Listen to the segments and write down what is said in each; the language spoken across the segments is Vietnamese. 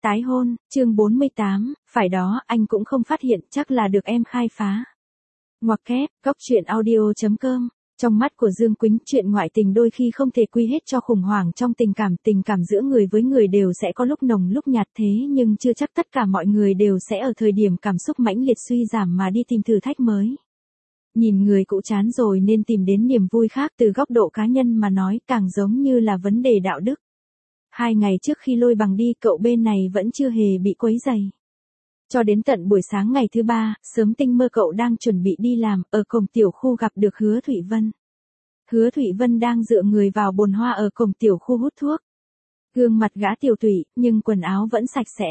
Tái hôn, chương 48, phải đó, anh cũng không phát hiện, chắc là được em khai phá. Ngoặc kép, góc truyện audio.com. Trong mắt của Dương Quýnh, chuyện ngoại tình đôi khi không thể quy hết cho khủng hoảng trong tình cảm giữa người với người đều sẽ có lúc nồng lúc nhạt thế nhưng chưa chắc tất cả mọi người đều sẽ ở thời điểm cảm xúc mãnh liệt suy giảm mà đi tìm thử thách mới. Nhìn người cũ chán rồi nên tìm đến niềm vui khác, từ góc độ cá nhân mà nói càng giống như là vấn đề đạo đức. 2 ngày trước khi Lôi Bằng đi, cậu bên này vẫn chưa hề bị quấy rầy. Cho đến tận buổi sáng ngày thứ 3, sớm tinh mơ cậu đang chuẩn bị đi làm, ở cổng tiểu khu gặp được Hứa Thụy Vân. Hứa Thụy Vân đang dựa người vào bồn hoa ở cổng tiểu khu hút thuốc. Gương mặt gã tiều tụy, nhưng quần áo vẫn sạch sẽ.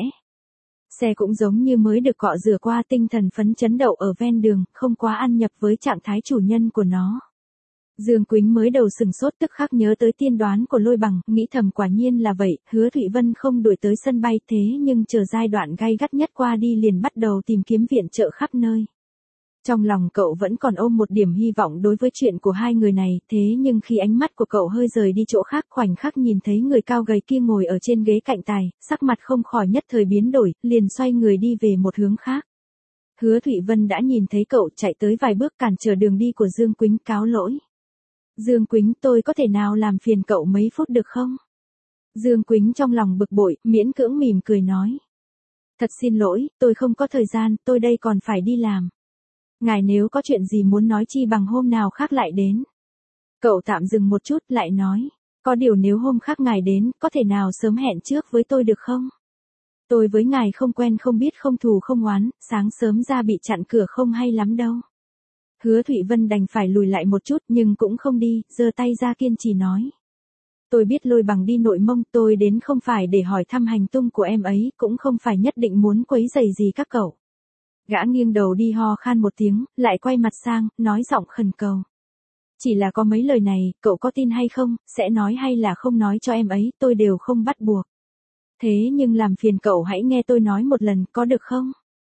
Xe cũng giống như mới được cọ rửa qua, tinh thần phấn chấn đậu ở ven đường, không quá ăn nhập với trạng thái chủ nhân của nó. Dương Quýnh mới đầu sừng sốt tức khắc nhớ tới tiên đoán của Lôi Bằng, nghĩ thầm quả nhiên là vậy, Hứa Thụy Vân không đuổi tới sân bay thế nhưng chờ giai đoạn gay gắt nhất qua đi liền bắt đầu tìm kiếm viện trợ khắp nơi. Trong lòng cậu vẫn còn ôm một điểm hy vọng đối với chuyện của hai người này, thế nhưng khi ánh mắt của cậu hơi rời đi chỗ khác, khoảnh khắc nhìn thấy người cao gầy kia ngồi ở trên ghế cạnh tài, sắc mặt không khỏi nhất thời biến đổi, liền xoay người đi về một hướng khác. Hứa Thụy Vân đã nhìn thấy cậu, chạy tới vài bước cản trở đường đi của Dương Quýnh, cáo lỗi. Dương Quýnh, tôi có thể nào làm phiền cậu mấy phút được không? Dương Quýnh trong lòng bực bội, miễn cưỡng mỉm cười nói. Thật xin lỗi, tôi không có thời gian, tôi đây còn phải đi làm. Ngài nếu có chuyện gì muốn nói chi bằng hôm nào khác lại đến. Cậu tạm dừng một chút, lại nói. Có điều nếu hôm khác ngài đến, có thể nào sớm hẹn trước với tôi được không? Tôi với ngài không quen không biết không thù không oán, sáng sớm ra bị chặn cửa không hay lắm đâu. Hứa Thụy Vân đành phải lùi lại một chút nhưng cũng không đi, giơ tay ra kiên trì nói. Tôi biết Lôi Bằng đi Nội Mông, tôi đến không phải để hỏi thăm hành tung của em ấy, cũng không phải nhất định muốn quấy rầy gì các cậu. Gã nghiêng đầu đi ho khan một tiếng, lại quay mặt sang, nói giọng khẩn cầu. Chỉ là có mấy lời này, cậu có tin hay không, sẽ nói hay là không nói cho em ấy, tôi đều không bắt buộc. Thế nhưng làm phiền cậu hãy nghe tôi nói một lần, có được không?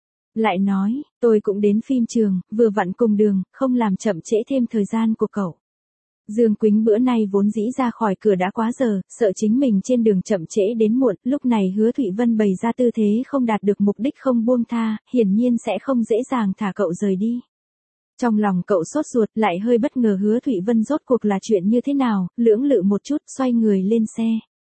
Lại nói, tôi cũng đến phim trường, vừa vặn cùng đường, không làm chậm trễ thêm thời gian của cậu. Dương Quýnh bữa nay vốn dĩ ra khỏi cửa đã quá giờ, sợ chính mình trên đường chậm trễ đến muộn, lúc này Hứa Thụy Vân bày ra tư thế không đạt được mục đích không buông tha, hiển nhiên sẽ không dễ dàng thả cậu rời đi. Trong lòng cậu sốt ruột, lại hơi bất ngờ Hứa Thụy Vân rốt cuộc là chuyện như thế nào, lưỡng lự một chút, xoay người lên xe.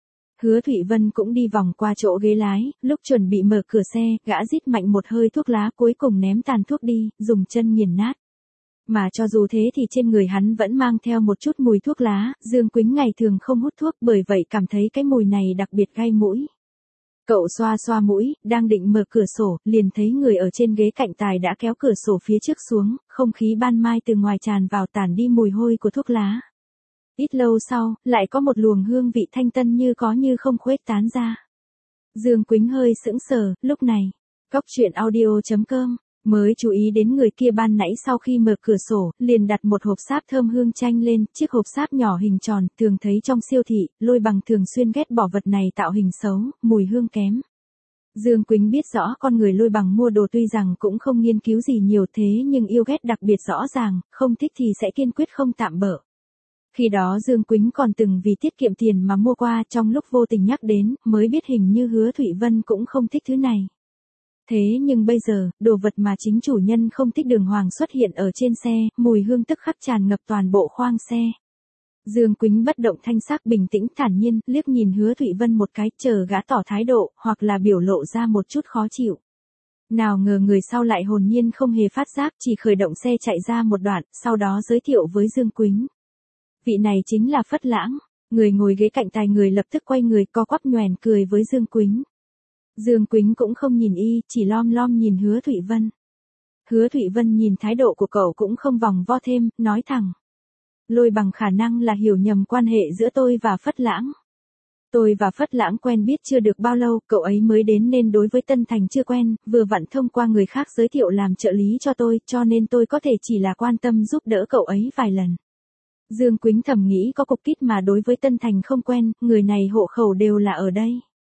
Hứa Thụy Vân cũng đi vòng qua chỗ ghế lái, lúc chuẩn bị mở cửa xe, gã rít mạnh một hơi thuốc lá cuối cùng ném tàn thuốc đi, dùng chân nghiền nát. Mà cho dù thế thì trên người hắn vẫn mang theo một chút mùi thuốc lá, Dương Quýnh ngày thường không hút thuốc bởi vậy cảm thấy cái mùi này đặc biệt gai mũi. Cậu xoa xoa mũi, đang định mở cửa sổ, liền thấy người ở trên ghế cạnh tài đã kéo cửa sổ phía trước xuống, không khí ban mai từ ngoài tràn vào tản đi mùi hôi của thuốc lá. Ít lâu sau, lại có một luồng hương vị thanh tân như có như không khuếch tán ra. Dương Quýnh hơi sững sờ, lúc này, góc truyện audio.com, mới chú ý đến người kia ban nãy sau khi mở cửa sổ, liền đặt một hộp sáp thơm hương chanh lên, chiếc hộp sáp nhỏ hình tròn, thường thấy trong siêu thị, Lôi Bằng thường xuyên ghét bỏ vật này tạo hình xấu, mùi hương kém. Dương Quýnh biết rõ con người Lôi Bằng mua đồ tuy rằng cũng không nghiên cứu gì nhiều thế nhưng yêu ghét đặc biệt rõ ràng, không thích thì sẽ kiên quyết không tạm bợ. Khi đó Dương Quýnh còn từng vì tiết kiệm tiền mà mua qua, trong lúc vô tình nhắc đến, mới biết hình như Hứa Thụy Vân cũng không thích thứ này. Thế nhưng bây giờ, đồ vật mà chính chủ nhân không thích đường hoàng xuất hiện ở trên xe, mùi hương tức khắc tràn ngập toàn bộ khoang xe. Dương Quýnh bất động thanh sắc bình tĩnh thản nhiên, liếc nhìn Hứa Thụy Vân một cái, chờ gã tỏ thái độ, hoặc là biểu lộ ra một chút khó chịu. Nào ngờ người sau lại hồn nhiên không hề phát giác, chỉ khởi động xe chạy ra một đoạn, sau đó giới thiệu với Dương Quýnh. Vị này chính là Phất Lãng. Người ngồi ghế cạnh tài người lập tức quay người co quắp nhoẻn cười với Dương Quýnh. Dương Quýnh cũng không nhìn y, chỉ lom lom nhìn Hứa Thụy Vân. Hứa Thụy Vân nhìn thái độ của cậu cũng không vòng vo thêm, nói thẳng. Lôi Bằng khả năng là hiểu nhầm quan hệ giữa tôi và Phất Lãng. Tôi và Phất Lãng quen biết chưa được bao lâu, cậu ấy mới đến nên đối với Tân Thành chưa quen, vừa vặn thông qua người khác giới thiệu làm trợ lý cho tôi, cho nên tôi có thể chỉ là quan tâm giúp đỡ cậu ấy vài lần. Dương Quýnh thầm nghĩ có cục kít mà đối với Tân Thành không quen, người này hộ khẩu đều là ở đây.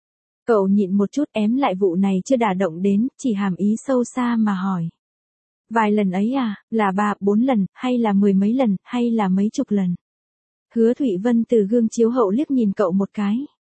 Cậu nhịn một chút ém lại vụ này chưa đả động đến, chỉ hàm ý sâu xa mà hỏi. Vài lần ấy à, là 3-4 lần, hay là 10 mấy lần, hay là mấy chục lần? Hứa Thụy Vân từ gương chiếu hậu liếc nhìn cậu một cái.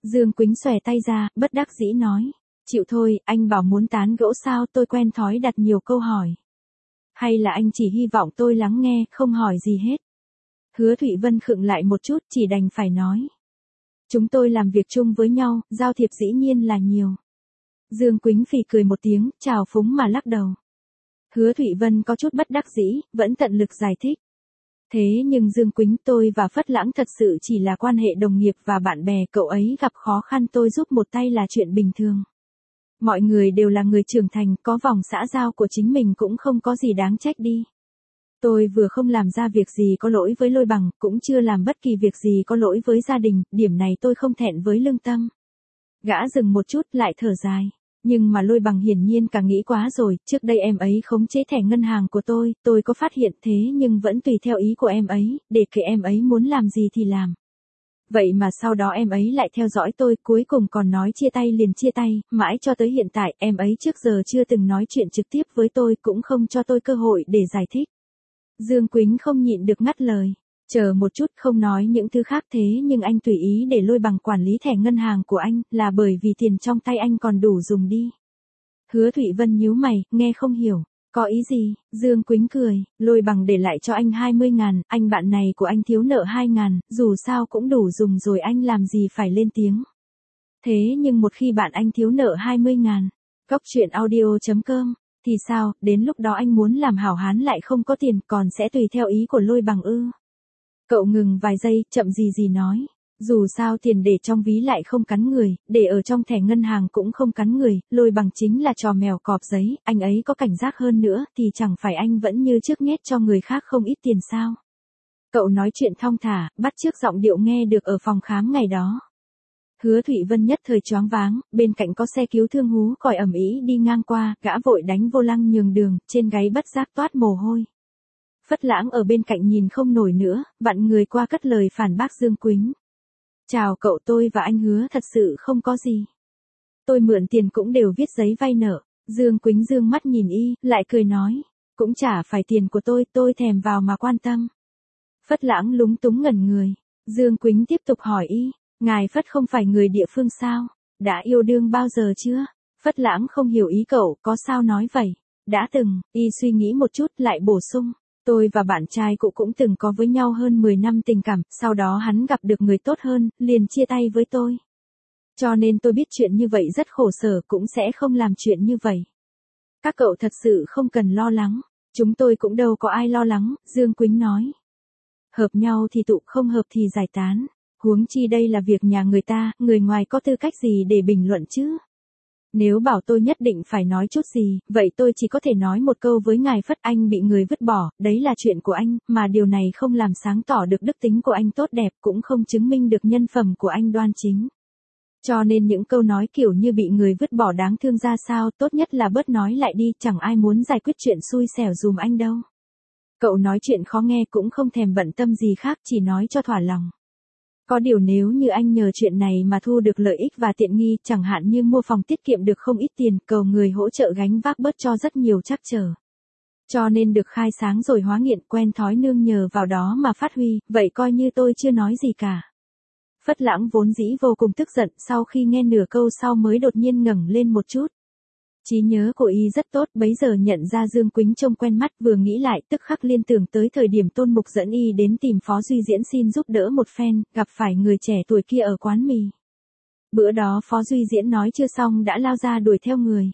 Dương Quýnh xòe tay ra, bất đắc dĩ nói. Chịu thôi, anh bảo muốn tán gẫu sao, tôi quen thói đặt nhiều câu hỏi. Hay là anh chỉ hy vọng tôi lắng nghe, không hỏi gì hết. Hứa Thụy Vân khựng lại một chút, chỉ đành phải nói. Chúng tôi làm việc chung với nhau, giao thiệp dĩ nhiên là nhiều. Dương Quýnh phì cười một tiếng, trào phúng mà lắc đầu. Hứa Thụy Vân có chút bất đắc dĩ, vẫn tận lực giải thích. Thế nhưng Dương Quýnh, tôi và Phất Lãng thật sự chỉ là quan hệ đồng nghiệp và bạn bè, cậu ấy gặp khó khăn tôi giúp một tay là chuyện bình thường. Mọi người đều là người trưởng thành, có vòng xã giao của chính mình cũng không có gì đáng trách đi. Tôi vừa không làm ra việc gì có lỗi với Lôi Bằng, cũng chưa làm bất kỳ việc gì có lỗi với gia đình, điểm này tôi không thẹn với lương tâm. Gã dừng một chút lại thở dài. Nhưng mà Lôi Bằng hiển nhiên càng nghĩ quá rồi, trước đây em ấy khống chế thẻ ngân hàng của tôi có phát hiện thế nhưng vẫn tùy theo ý của em ấy, để kệ em ấy muốn làm gì thì làm. Vậy mà sau đó em ấy lại theo dõi tôi, cuối cùng còn nói chia tay liền chia tay, mãi cho tới hiện tại em ấy trước giờ chưa từng nói chuyện trực tiếp với tôi, cũng không cho tôi cơ hội để giải thích. Dương Quýnh không nhịn được ngắt lời. Chờ một chút, không nói những thứ khác, thế nhưng anh tùy ý để Lôi Bằng quản lý thẻ ngân hàng của anh, là bởi vì tiền trong tay anh còn đủ dùng đi. Hứa Thụy Vân nhíu mày, nghe không hiểu. Có ý gì? Dương Quýnh cười, Lôi Bằng để lại cho anh 20.000, anh bạn này của anh thiếu nợ 2.000, dù sao cũng đủ dùng rồi, anh làm gì phải lên tiếng. Thế nhưng một khi bạn anh thiếu nợ 20.000, Cóc Truyện Audio.com, thì sao, đến lúc đó anh muốn làm hảo hán lại không có tiền, còn sẽ tùy theo ý của Lôi Bằng ư? Cậu ngừng vài giây, chậm gì nói. Dù sao tiền để trong ví lại không cắn người, để ở trong thẻ ngân hàng cũng không cắn người, Lôi Bằng chính là trò mèo cọp giấy, anh ấy có cảnh giác hơn nữa thì chẳng phải anh vẫn như trước nhét cho người khác không ít tiền sao. Cậu nói chuyện thong thả, bắt chước giọng điệu nghe được ở phòng khám ngày đó. Hứa Thụy Vân nhất thời choáng váng, bên cạnh có xe cứu thương hú còi ầm ĩ đi ngang qua, gã vội đánh vô lăng nhường đường, trên gáy bất giác toát mồ hôi. Phất Lãng ở bên cạnh nhìn không nổi nữa, vặn người qua cất lời phản bác Dương Quýnh. Chào cậu, tôi và anh Hứa thật sự không có gì. Tôi mượn tiền cũng đều viết giấy vay nợ. Dương Quýnh dương mắt nhìn y, lại cười nói. Cũng chả phải tiền của tôi thèm vào mà quan tâm. Phất Lãng lúng túng ngẩn người. Dương Quýnh tiếp tục hỏi y, ngài Phất không phải người địa phương sao? Đã yêu đương bao giờ chưa? Phất Lãng không hiểu ý cậu, có sao nói vậy? Đã từng, y suy nghĩ một chút lại bổ sung. Tôi và bạn trai cũ cũng từng có với nhau hơn 10 năm tình cảm, sau đó hắn gặp được người tốt hơn, liền chia tay với tôi. Cho nên tôi biết chuyện như vậy rất khổ sở, cũng sẽ không làm chuyện như vậy. Các cậu thật sự không cần lo lắng, chúng tôi cũng đâu có ai lo lắng, Dương Quýnh nói. Hợp nhau thì tụ, không hợp thì giải tán. Huống chi đây là việc nhà người ta, người ngoài có tư cách gì để bình luận chứ? Nếu bảo tôi nhất định phải nói chút gì, vậy tôi chỉ có thể nói một câu với ngài Phất, anh bị người vứt bỏ, đấy là chuyện của anh, mà điều này không làm sáng tỏ được đức tính của anh tốt đẹp, cũng không chứng minh được nhân phẩm của anh đoan chính. Cho nên những câu nói kiểu như bị người vứt bỏ đáng thương ra sao, tốt nhất là bớt nói lại đi, chẳng ai muốn giải quyết chuyện xui xẻo dùm anh đâu. Cậu nói chuyện khó nghe cũng không thèm bận tâm gì khác, chỉ nói cho thỏa lòng. Có điều nếu như anh nhờ chuyện này mà thu được lợi ích và tiện nghi, chẳng hạn như mua phòng tiết kiệm được không ít tiền, cầu người hỗ trợ gánh vác bớt cho rất nhiều trắc trở. Cho nên được khai sáng rồi hóa nghiện, quen thói nương nhờ vào đó mà phát huy, vậy coi như tôi chưa nói gì cả. Phất Lãng vốn dĩ vô cùng tức giận, sau khi nghe nửa câu sau mới đột nhiên ngẩng lên một chút. Trí nhớ của y rất tốt, bấy giờ nhận ra Dương Quýnh trông quen mắt, vừa nghĩ lại tức khắc liên tưởng tới thời điểm Tôn Mục dẫn y đến tìm Phó Duy Diễn xin giúp đỡ một phen, gặp phải người trẻ tuổi kia ở quán mì. Bữa đó Phó Duy Diễn nói chưa xong đã lao ra đuổi theo người.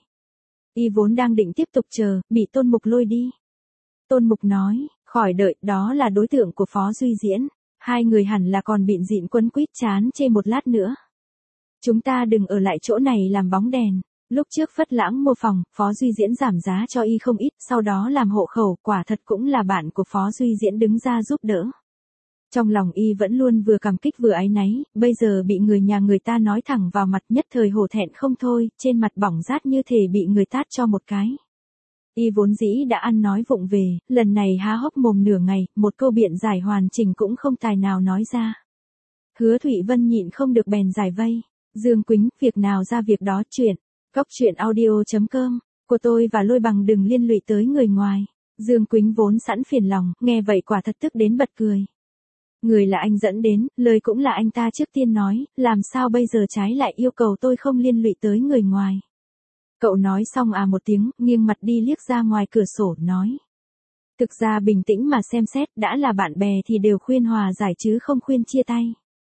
Y vốn đang định tiếp tục chờ, bị Tôn Mục lôi đi. Tôn Mục nói, khỏi đợi, đó là đối tượng của Phó Duy Diễn. Hai người hẳn là còn bịn dịn quấn quýt chán chê một lát nữa. Chúng ta đừng ở lại chỗ này làm bóng đèn. Lúc trước Phất Lãng mua phòng, Phó Duy Diễn giảm giá cho y không ít, sau đó làm hộ khẩu, quả thật cũng là bạn của Phó Duy Diễn đứng ra giúp đỡ. Trong lòng y vẫn luôn vừa cảm kích vừa áy náy, bây giờ bị người nhà người ta nói thẳng vào mặt, nhất thời hổ thẹn không thôi, trên mặt bỏng rát như thể bị người tát cho một cái. Y vốn dĩ đã ăn nói vụng về, lần này há hốc mồm nửa ngày, một câu biện giải hoàn chỉnh cũng không tài nào nói ra. Hứa Thụy Vân nhịn không được bèn giải vây. Dương Quýnh, việc nào ra việc đó, chuyện. Cóc Truyện Audio.com, của tôi và Lôi Bằng đừng liên lụy tới người ngoài. Dương Quýnh vốn sẵn phiền lòng, nghe vậy quả thật tức đến bật cười. Người là anh dẫn đến, lời cũng là anh ta trước tiên nói, làm sao bây giờ trái lại yêu cầu tôi không liên lụy tới người ngoài. Cậu nói xong một tiếng, nghiêng mặt đi liếc ra ngoài cửa sổ, nói. Thực ra bình tĩnh mà xem xét, đã là bạn bè thì đều khuyên hòa giải chứ không khuyên chia tay.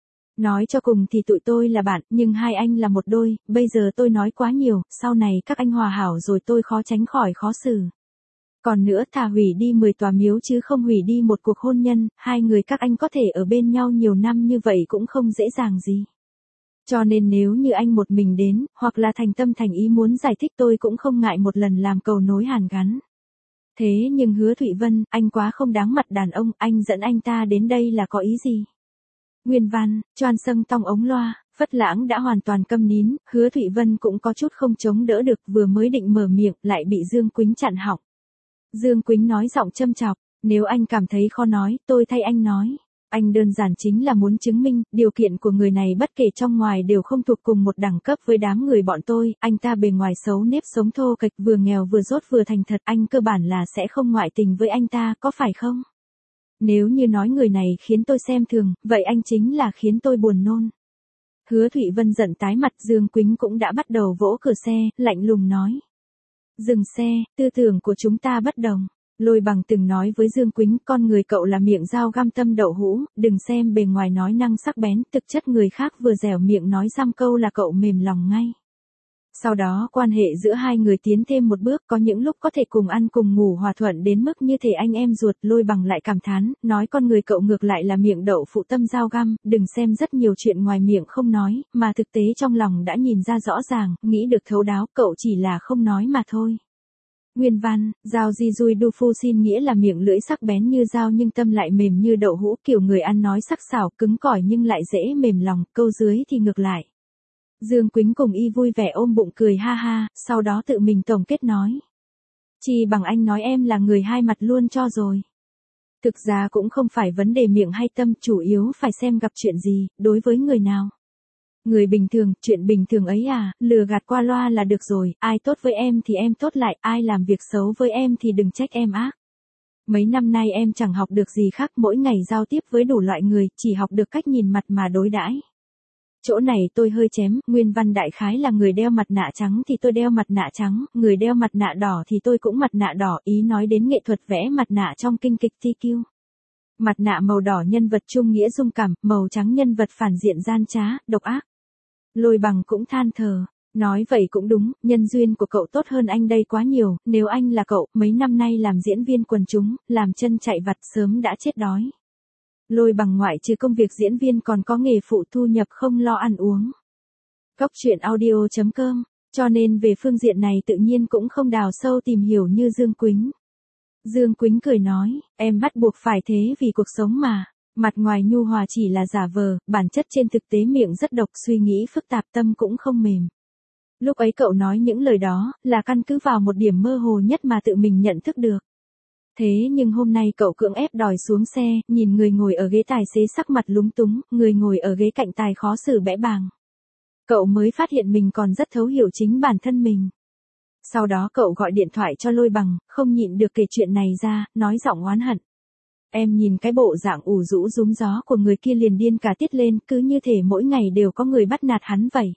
Nói cho cùng thì tụi tôi là bạn, nhưng hai anh là một đôi, bây giờ tôi nói quá nhiều, sau này các anh hòa hảo rồi tôi khó tránh khỏi khó xử. Còn nữa thà hủy đi 10 tòa miếu chứ không hủy đi một cuộc hôn nhân, hai người các anh có thể ở bên nhau nhiều năm như vậy cũng không dễ dàng gì. Cho nên nếu như anh một mình đến, hoặc là thành tâm thành ý muốn giải thích tôi cũng không ngại một lần làm cầu nối hàn gắn. Thế nhưng Hứa Thụy Vân, anh quá không đáng mặt đàn ông, anh dẫn anh ta đến đây là có ý gì? Nguyên văn, choan sâng tong ống loa, Phất Lãng đã hoàn toàn câm nín, Hứa Thụy Vân cũng có chút không chống đỡ được, vừa mới định mở miệng, lại bị Dương Quýnh chặn họng. Dương Quýnh nói giọng châm chọc, nếu anh cảm thấy khó nói, tôi thay anh nói. Anh đơn giản chính là muốn chứng minh, điều kiện của người này bất kể trong ngoài đều không thuộc cùng một đẳng cấp với đám người bọn tôi, anh ta bề ngoài xấu nếp sống thô kệch vừa nghèo vừa dốt vừa thành thật, anh cơ bản là sẽ không ngoại tình với anh ta, có phải không? Nếu như nói người này khiến tôi xem thường, vậy anh chính là khiến tôi buồn nôn. Hứa Thụy Vân giận tái mặt, Dương Quýnh cũng đã bắt đầu vỗ cửa xe, lạnh lùng nói. Dừng xe, tư tưởng của chúng ta bất đồng. Lôi Bằng từng nói với Dương Quýnh, con người cậu là miệng dao găm tâm đậu hũ, đừng xem bề ngoài nói năng sắc bén, thực chất người khác vừa dẻo miệng nói dăm câu là cậu mềm lòng ngay. Sau đó quan hệ giữa hai người tiến thêm một bước, có những lúc có thể cùng ăn cùng ngủ hòa thuận đến mức như thể anh em ruột. Lôi Bằng lại cảm thán, nói con người cậu ngược lại là miệng đậu phụ tâm dao găm, đừng xem rất nhiều chuyện ngoài miệng không nói, mà thực tế trong lòng đã nhìn ra rõ ràng, nghĩ được thấu đáo, cậu chỉ là không nói mà thôi. Nguyên văn, dao di dui du phu xin nghĩa là miệng lưỡi sắc bén như dao nhưng tâm lại mềm như đậu hũ, kiểu người ăn nói sắc sảo, cứng cỏi nhưng lại dễ mềm lòng, câu dưới thì ngược lại. Dương Quýnh cùng y vui vẻ ôm bụng cười ha ha, sau đó tự mình tổng kết nói. Chỉ bằng anh nói em là người hai mặt luôn cho rồi. Thực ra cũng không phải vấn đề miệng hay tâm, chủ yếu phải xem gặp chuyện gì, đối với người nào. Người bình thường, chuyện bình thường ấy lừa gạt qua loa là được rồi, ai tốt với em thì em tốt lại, ai làm việc xấu với em thì đừng trách em ác. Mấy năm nay em chẳng học được gì khác, mỗi ngày giao tiếp với đủ loại người, chỉ học được cách nhìn mặt mà đối đãi. Chỗ này tôi hơi chém, nguyên văn đại khái là người đeo mặt nạ trắng thì tôi đeo mặt nạ trắng, người đeo mặt nạ đỏ thì tôi cũng mặt nạ đỏ, ý nói đến nghệ thuật vẽ mặt nạ trong kinh kịch TQ. Mặt nạ màu đỏ nhân vật trung nghĩa dung cảm, màu trắng nhân vật phản diện gian trá, độc ác. Lôi Bằng cũng than thở, nói vậy cũng đúng, nhân duyên của cậu tốt hơn anh đây quá nhiều, nếu anh là cậu, mấy năm nay làm diễn viên quần chúng, làm chân chạy vặt sớm đã chết đói. Lôi Bằng ngoại trừ công việc diễn viên còn có nghề phụ thu nhập không lo ăn uống. Góc truyện audio.com, cho nên về phương diện này tự nhiên cũng không đào sâu tìm hiểu như Dương Quýnh. Dương Quýnh cười nói, em bắt buộc phải thế vì cuộc sống mà. Mặt ngoài nhu hòa chỉ là giả vờ, bản chất trên thực tế miệng rất độc, suy nghĩ phức tạp, tâm cũng không mềm. Lúc ấy cậu nói những lời đó, là căn cứ vào một điểm mơ hồ nhất mà tự mình nhận thức được. Thế nhưng hôm nay cậu cưỡng ép đòi xuống xe, nhìn người ngồi ở ghế tài xế sắc mặt lúng túng, người ngồi ở ghế cạnh tài khó xử bẽ bàng. Cậu mới phát hiện mình còn rất thấu hiểu chính bản thân mình. Sau đó cậu gọi điện thoại cho Lôi Bằng, không nhịn được kể chuyện này ra, nói giọng oán hận. Em nhìn cái bộ dạng ủ rũ rúm gió của người kia liền điên cả tiết lên, cứ như thể mỗi ngày đều có người bắt nạt hắn vậy.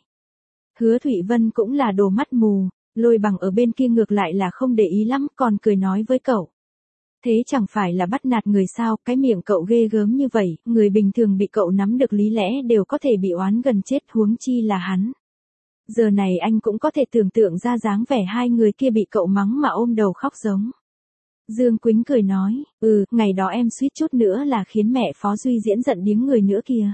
Hứa Thụy Vân cũng là đồ mắt mù, Lôi Bằng ở bên kia ngược lại là không để ý lắm, còn cười nói với cậu. Thế chẳng phải là bắt nạt người sao, cái miệng cậu ghê gớm như vậy, người bình thường bị cậu nắm được lý lẽ đều có thể bị oán gần chết, huống chi là hắn. Giờ này anh cũng có thể tưởng tượng ra dáng vẻ hai người kia bị cậu mắng mà ôm đầu khóc giống. Dương Quýnh cười nói, ngày đó em suýt chút nữa là khiến mẹ Phó Duy Diễn giận điếng người nữa kìa.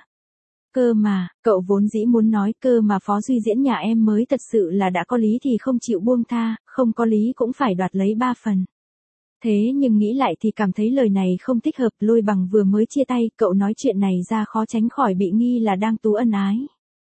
Cơ mà, cậu vốn dĩ muốn nói cơ mà Phó Duy Diễn nhà em mới thật sự là đã có lý thì không chịu buông tha, không có lý cũng phải đoạt lấy 3 phần. Thế nhưng nghĩ lại thì cảm thấy lời này không thích hợp, Lôi Bằng vừa mới chia tay, cậu nói chuyện này ra khó tránh khỏi bị nghi là đang tú ân ái.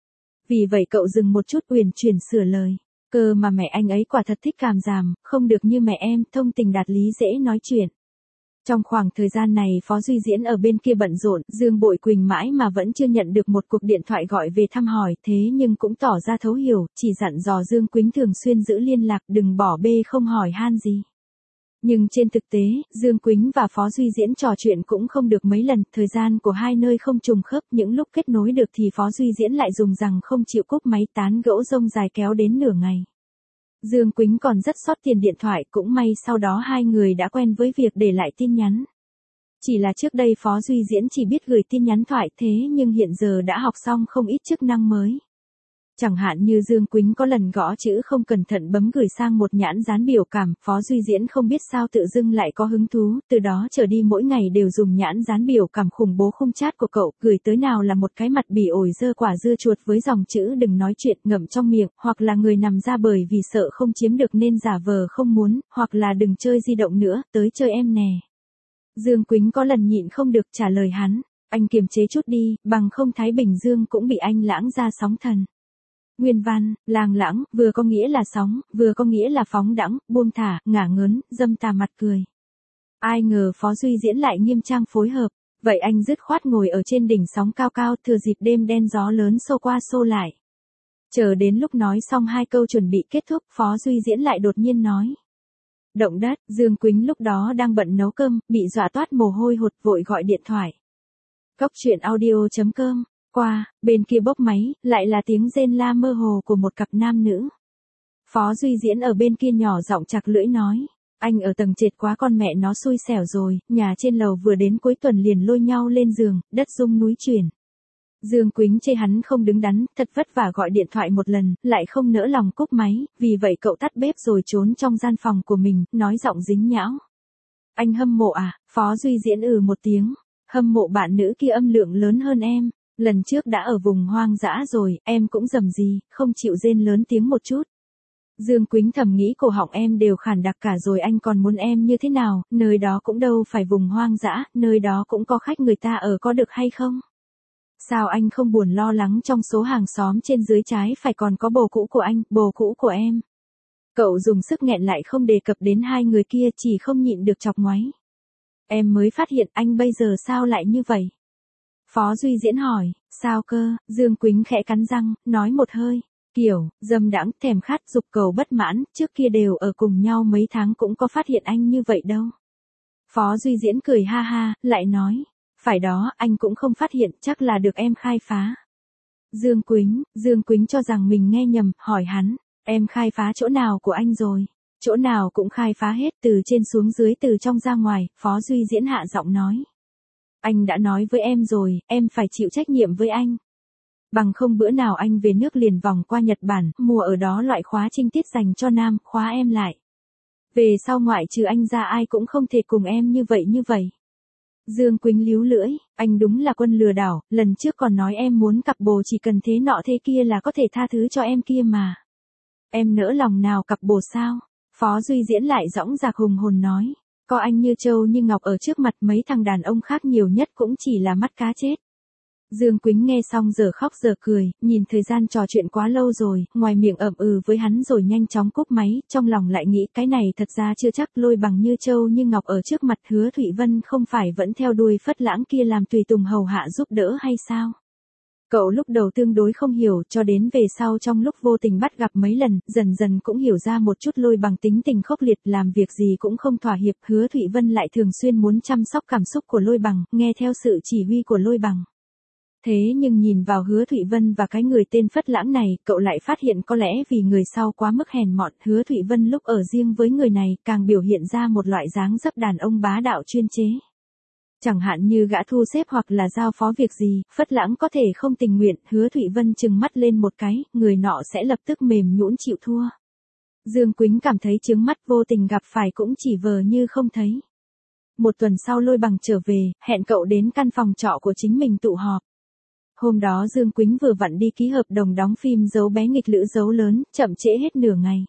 Vì vậy cậu dừng một chút uyển chuyển sửa lời. Cơ mà mẹ anh ấy quả thật thích càm ràm, không được như mẹ em, thông tình đạt lý dễ nói chuyện. Trong khoảng thời gian này Phó Duy Diễn ở bên kia bận rộn, Dương Bội Quỳnh mãi mà vẫn chưa nhận được một cuộc điện thoại gọi về thăm hỏi, thế nhưng cũng tỏ ra thấu hiểu, chỉ dặn dò Dương Quýnh thường xuyên giữ liên lạc, đừng bỏ bê không hỏi han gì. Nhưng trên thực tế, Dương Quýnh và Phó Duy Diễn trò chuyện cũng không được mấy lần, thời gian của hai nơi không trùng khớp, những lúc kết nối được thì Phó Duy Diễn lại dùng rằng không chịu cúp máy, tán gẫu rông dài kéo đến nửa ngày. Dương Quýnh còn rất sót tiền điện thoại, cũng may sau đó hai người đã quen với việc để lại tin nhắn. Chỉ là trước đây Phó Duy Diễn chỉ biết gửi tin nhắn thoại, thế nhưng hiện giờ đã học xong không ít chức năng mới. Chẳng hạn như Dương Quýnh có lần gõ chữ không cẩn thận bấm gửi sang một nhãn dán biểu cảm, Phó Duy Diễn không biết sao tự dưng lại có hứng thú, từ đó trở đi mỗi ngày đều dùng nhãn dán biểu cảm khủng bố khung chat của cậu, gửi tới nào là một cái mặt bỉ ổi dơ quả dưa chuột với dòng chữ đừng nói chuyện ngậm trong miệng, hoặc là người nằm ra bởi vì sợ không chiếm được nên giả vờ không muốn, hoặc là đừng chơi di động nữa, tới chơi em nè. Dương Quýnh có lần nhịn không được trả lời hắn, anh kiềm chế chút đi, bằng không Thái Bình Dương cũng bị anh lãng ra sóng thần. Nguyên văn, làng lãng, vừa có nghĩa là sóng, vừa có nghĩa là phóng đãng, buông thả, ngả ngớn, dâm tà mặt cười. Ai ngờ Phó Duy Diễn lại nghiêm trang phối hợp, vậy anh dứt khoát ngồi ở trên đỉnh sóng cao cao, thừa dịp đêm đen gió lớn xô qua xô lại. Chờ đến lúc nói xong hai câu chuẩn bị kết thúc, Phó Duy Diễn lại đột nhiên nói. Động đất, Dương Quýnh lúc đó đang bận nấu cơm, bị dọa toát mồ hôi hột vội gọi điện thoại. Cốc truyện audio.com. Qua, bên kia bốc máy, lại là tiếng rên la mơ hồ của một cặp nam nữ. Phó Duy Diễn ở bên kia nhỏ giọng chặt lưỡi nói, anh ở tầng trệt quá con mẹ nó xui xẻo rồi, nhà trên lầu vừa đến cuối tuần liền lôi nhau lên giường, đất rung núi chuyển. Dương Quýnh chê hắn không đứng đắn, thật vất vả gọi điện thoại một lần, lại không nỡ lòng cúp máy, vì vậy cậu tắt bếp rồi trốn trong gian phòng của mình, nói giọng dính nhão. Anh hâm mộ à? Phó Duy Diễn một tiếng, hâm mộ bạn nữ kia âm lượng lớn hơn em. Lần trước đã ở vùng hoang dã rồi, em cũng rầm gì, không chịu rên lớn tiếng một chút. Dương Quýnh thầm nghĩ cổ họng em đều khản đặc cả rồi, anh còn muốn em như thế nào, nơi đó cũng đâu phải vùng hoang dã, nơi đó cũng có khách người ta ở, có được hay không? Sao anh không buồn lo lắng trong số hàng xóm trên dưới trái phải còn có bồ cũ của anh, bồ cũ của em? Cậu dùng sức nghẹn lại không đề cập đến hai người kia, chỉ không nhịn được chọc ngoáy. Em mới phát hiện anh bây giờ sao lại như vậy? Phó Duy Diễn hỏi, sao cơ? Dương Quýnh khẽ cắn răng, nói một hơi, kiểu, dâm đãng, thèm khát, dục cầu bất mãn, trước kia đều ở cùng nhau mấy tháng cũng có phát hiện anh như vậy đâu. Phó Duy Diễn cười ha ha, lại nói, phải đó, anh cũng không phát hiện, chắc là được em khai phá. Dương Quýnh cho rằng mình nghe nhầm, hỏi hắn, em khai phá chỗ nào của anh rồi? Chỗ nào cũng khai phá hết, từ trên xuống dưới, từ trong ra ngoài, Phó Duy Diễn hạ giọng nói. Anh đã nói với em rồi, em phải chịu trách nhiệm với anh. Bằng không bữa nào anh về nước liền vòng qua Nhật Bản, mua ở đó loại khóa trinh tiết dành cho nam, khóa em lại. Về sau ngoại trừ anh ra ai cũng không thể cùng em như vậy. Dương Quýnh líu lưỡi, anh đúng là quân lừa đảo, lần trước còn nói em muốn cặp bồ chỉ cần thế nọ thế kia là có thể tha thứ cho em kia mà. Em nỡ lòng nào cặp bồ sao? Phó Duy Diễn lại dõng dạc hùng hồn nói. Có anh như trâu như ngọc ở trước mặt, mấy thằng đàn ông khác nhiều nhất cũng chỉ là mắt cá chết. Dương Quýnh nghe xong giờ khóc giờ cười, nhìn thời gian trò chuyện quá lâu rồi, ngoài miệng ậm với hắn rồi nhanh chóng cúp máy, trong lòng lại nghĩ cái này thật ra chưa chắc, Lôi Bằng như trâu như ngọc ở trước mặt, Hứa Thụy Vân không phải vẫn theo đuôi Phất Lãng kia làm tùy tùng hầu hạ giúp đỡ hay sao? Cậu lúc đầu tương đối không hiểu, cho đến về sau trong lúc vô tình bắt gặp mấy lần, dần dần cũng hiểu ra một chút. Lôi Bằng tính tình khốc liệt, làm việc gì cũng không thỏa hiệp, Hứa Thụy Vân lại thường xuyên muốn chăm sóc cảm xúc của Lôi Bằng, nghe theo sự chỉ huy của Lôi Bằng. Thế nhưng nhìn vào Hứa Thụy Vân và cái người tên Phất Lãng này, cậu lại phát hiện có lẽ vì người sau quá mức hèn mọn, Hứa Thụy Vân lúc ở riêng với người này, càng biểu hiện ra một loại dáng dấp đàn ông bá đạo chuyên chế. Chẳng hạn như gã thu xếp hoặc là giao phó việc gì, Phất Lãng có thể không tình nguyện, Hứa Thụy Vân trừng mắt lên một cái, người nọ sẽ lập tức mềm nhũn chịu thua. Dương Quýnh cảm thấy chướng mắt, vô tình gặp phải cũng chỉ vờ như không thấy. Một tuần sau Lôi Bằng trở về, hẹn cậu đến căn phòng trọ của chính mình tụ họp. Hôm đó Dương Quýnh vừa vặn đi ký hợp đồng đóng phim Dấu bé nghịch lữ Dấu lớn, chậm trễ hết nửa ngày.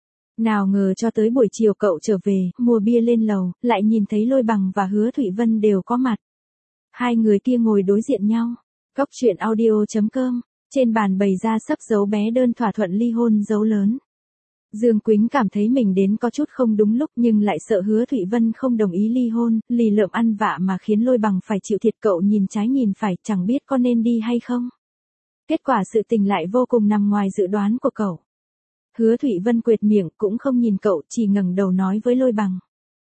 Nào ngờ cho tới buổi chiều cậu trở về, mua bia lên lầu, lại nhìn thấy Lôi Bằng và Hứa Thụy Vân đều có mặt. Hai người kia ngồi đối diện nhau. Cốc truyện audio.com, trên bàn bày ra sấp Dấu bé đơn thỏa thuận ly hôn Dấu lớn. Dương Quýnh cảm thấy mình đến có chút không đúng lúc, nhưng lại sợ Hứa Thụy Vân không đồng ý ly hôn, lì lợm ăn vạ mà khiến Lôi Bằng phải chịu thiệt. Cậu nhìn trái nhìn phải, chẳng biết có nên đi hay không. Kết quả sự tình lại vô cùng nằm ngoài dự đoán của cậu. Hứa Thụy Vân quệt miệng, cũng không nhìn cậu, chỉ ngẩng đầu nói với Lôi Bằng.